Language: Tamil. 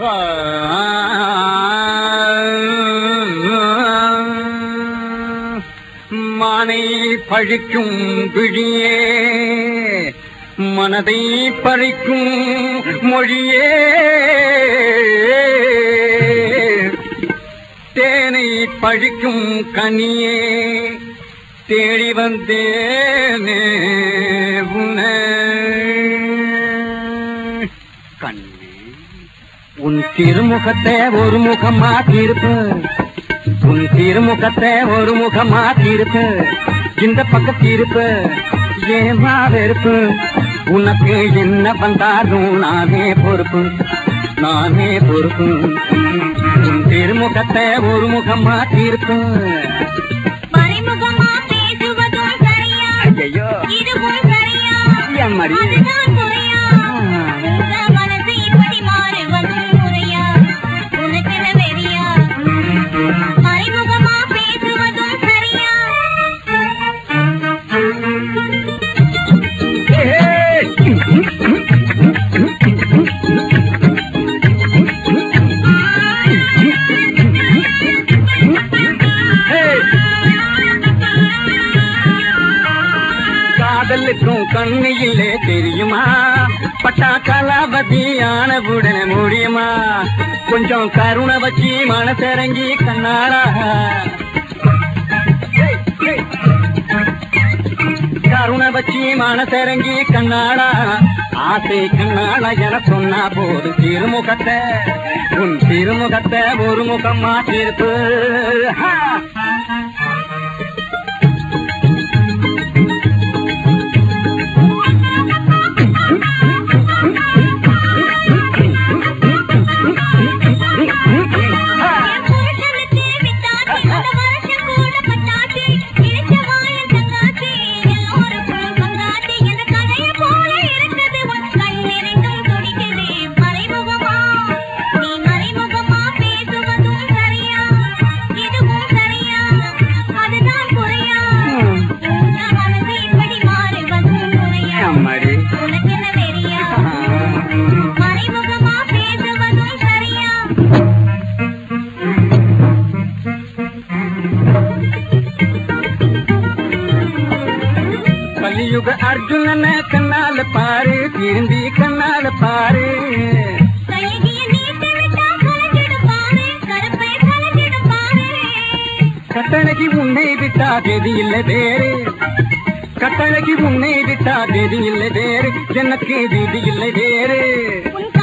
மானை பழிக்கும் விழியே, மனதை பறிக்கும் மொழியே, தேனை பழிக்கும் கனியே, தேடி வந்தேனே உன்னை. கண்ணே, உன் திருமுகத்தை ஒரு முகமா தீர்ப்பு, உன் திருமுகத்தை ஒரு முகமா தீர்ப்பு, இந்த பக்கம் தீர்ப்பு ஏமா வெறுப்பு, உனக்கு என்ன வந்தாலும் நானே பொறுப்பு, நானே பொறுப்பு. உன் திருமுகத்தை ஒரு முகமா தீர்ப்பு. மறைமுகமா பேசுவதும் சரியா? ஐயோ இதுவும் சரியா? என் மடி அதுதான் முறையா? உங்க மனசு இப்படி மாறுவதும் முறையா? உனக்கென வெறியா? மறைமுகமா பேசுவதும் சரியா? காதலுக்கும் கண்ணு இல்லே தெரியுமா, பட்டா கலாபதி ஆனவுடன முடியுமா, கொஞ்சம் கருணை வச்சி மனசிறங்கி கண்ணாடா, கருணை வச்சி மனசிறங்கி கண்ணாடா, ஆசை கண்ணாடா என சொன்னா போது திருமுகத்தை, உன் திருமுகத்தை ஒரு முகமா தீர்ப்பு. கலியுக அர்ஜுனன கண்ணால பாரு, திரும்பி கண்ணால பாரு, கட்டளைக்கு உன்னை விட்டா கதி இல்லை வேறு, கட்டளைக்கு உன்னை விட்டா கதி இல்லை வேறு, எனக்கு விதி இல்லை வேறு.